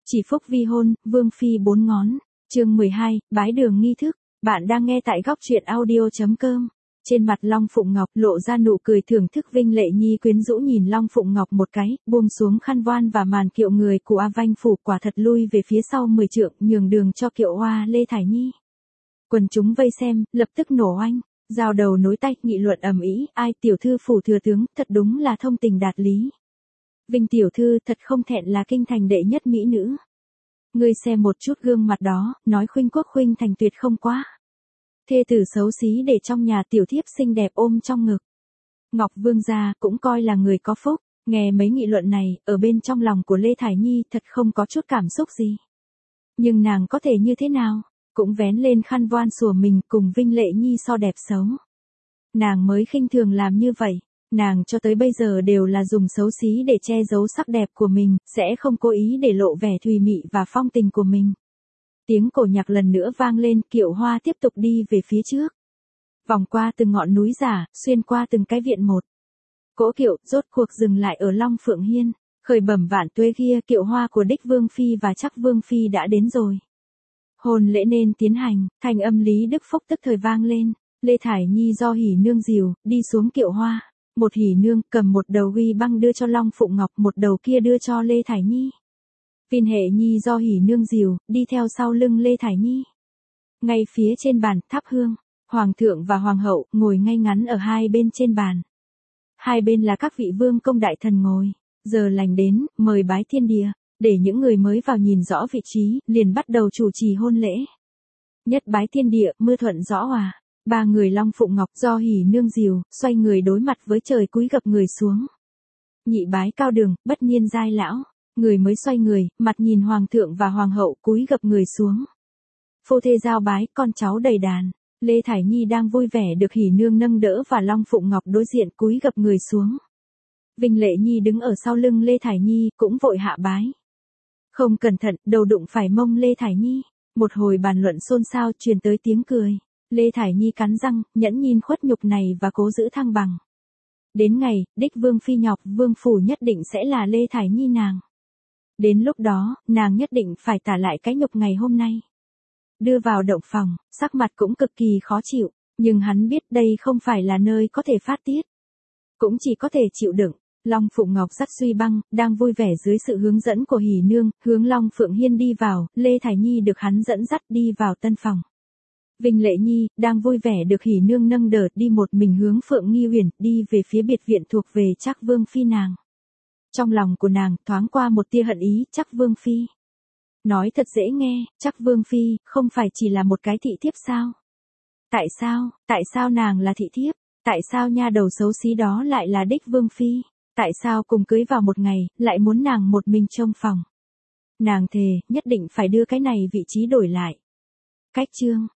Chỉ phúc vi hôn, vương phi 4 ngón. Chương 12, bái đường nghi thức. Bạn đang nghe tại góc truyện audio.com. Trên mặt Long Phụng Ngọc lộ ra nụ cười thưởng thức. Vinh Lệ Nhi quyến rũ nhìn Long Phụng Ngọc một cái, buông xuống khăn voan và màn kiệu người của A Vanh phủ, quả thật lui về phía sau 10 trượng, nhường đường cho kiệu hoa Lê Thải Nhi. Quần chúng vây xem, lập tức nổ oanh, giao đầu nối tay, nghị luận ầm ĩ. Ai, tiểu thư phủ thừa tướng, thật đúng là thông tình đạt lý. Vinh tiểu thư thật không thẹn là kinh thành đệ nhất mỹ nữ. Ngươi xem một chút gương mặt đó, nói khuynh quốc khuynh thành tuyệt không quá. Thê tử xấu xí để trong nhà tiểu thiếp xinh đẹp ôm trong ngực. Ngọc Vương gia cũng coi là người có phúc. Nghe mấy nghị luận này, ở bên trong lòng của Lê Thải Nhi thật không có chút cảm xúc gì. Nhưng nàng có thể như thế nào, cũng vén lên khăn voan sủa mình cùng Vinh Lệ Nhi so đẹp xấu. Nàng mới khinh thường làm như vậy. Nàng cho tới bây giờ đều là dùng xấu xí để che giấu sắc đẹp của mình, sẽ không cố ý để lộ vẻ thùy mị và phong tình của mình. Tiếng cổ nhạc lần nữa vang lên, kiệu hoa tiếp tục đi về phía trước. Vòng qua từng ngọn núi giả, xuyên qua từng cái viện một. Cỗ kiệu rốt cuộc dừng lại ở Long Phượng Hiên. Khởi bẩm vạn tuế kia, kiệu hoa của đích Vương Phi và chắc Vương Phi đã đến rồi. Hôn lễ nên tiến hành, thành âm Lý Đức Phúc tức thời vang lên. Lê Thải Nhi do hỉ nương dìu, đi xuống kiệu hoa. Một hỉ nương cầm một đầu ghi băng đưa cho Long Phụng Ngọc, một đầu kia đưa cho Lê Thải Nhi. Vinh Hệ Nhi do hỉ nương dìu, đi theo sau lưng Lê Thải Nhi. Ngay phía trên bàn, thắp hương, Hoàng thượng và Hoàng hậu ngồi ngay ngắn ở hai bên trên bàn. Hai bên là các vị vương công đại thần ngồi. Giờ lành đến, mời bái thiên địa, để những người mới vào nhìn rõ vị trí, liền bắt đầu chủ trì hôn lễ. Nhất bái thiên địa, mưa thuận rõ hòa. Ba người Long Phụng Ngọc do hỉ nương dìu, xoay người đối mặt với trời cúi gập người xuống. Nhị bái cao đường, bất nhiên giai lão. Người mới xoay người, mặt nhìn Hoàng thượng và Hoàng hậu cúi gập người xuống. Phu thê giao bái, con cháu đầy đàn. Lê Thải Nhi đang vui vẻ được hỉ nương nâng đỡ và Long Phụng Ngọc đối diện cúi gập người xuống. Vinh Lệ Nhi đứng ở sau lưng Lê Thải Nhi cũng vội hạ bái. Không cẩn thận, đầu đụng phải mông Lê Thải Nhi. Một hồi bàn luận xôn xao truyền tới tiếng cười. Lê Thải Nhi cắn răng, nhẫn nhìn khuất nhục này và cố giữ thăng bằng. Đến ngày, đích Vương Phi nhọc Vương Phủ nhất định sẽ là Lê Thải Nhi nàng. Đến lúc đó, nàng nhất định phải tả lại cái nhục ngày hôm nay. Đưa vào động phòng, sắc mặt cũng cực kỳ khó chịu, nhưng hắn biết đây không phải là nơi có thể phát tiết. Cũng chỉ có thể chịu đựng. Long Phụng Ngọc dắt Suy Băng, đang vui vẻ dưới sự hướng dẫn của hỉ nương, hướng Long Phượng Hiên đi vào, Lê Thải Nhi được hắn dẫn dắt đi vào tân phòng. Vinh Lệ Nhi, đang vui vẻ được hỉ nương nâng đỡ đi một mình hướng Phượng Nghi Huyền, đi về phía biệt viện thuộc về chắc Vương Phi nàng. Trong lòng của nàng, thoáng qua một tia hận ý, chắc Vương Phi. Nói thật dễ nghe, chắc Vương Phi, không phải chỉ là một cái thị thiếp sao? Tại sao nàng là thị thiếp? Tại sao nha đầu xấu xí đó lại là đích Vương Phi? Tại sao cùng cưới vào một ngày, lại muốn nàng một mình trông phòng? Nàng thề, nhất định phải đưa cái này vị trí đổi lại. Cách chương.